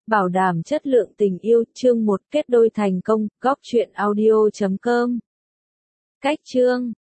Bảo đảm chất lượng tình yêu, chương 1 kết đôi thành công, góc truyện audio.com. Cách chương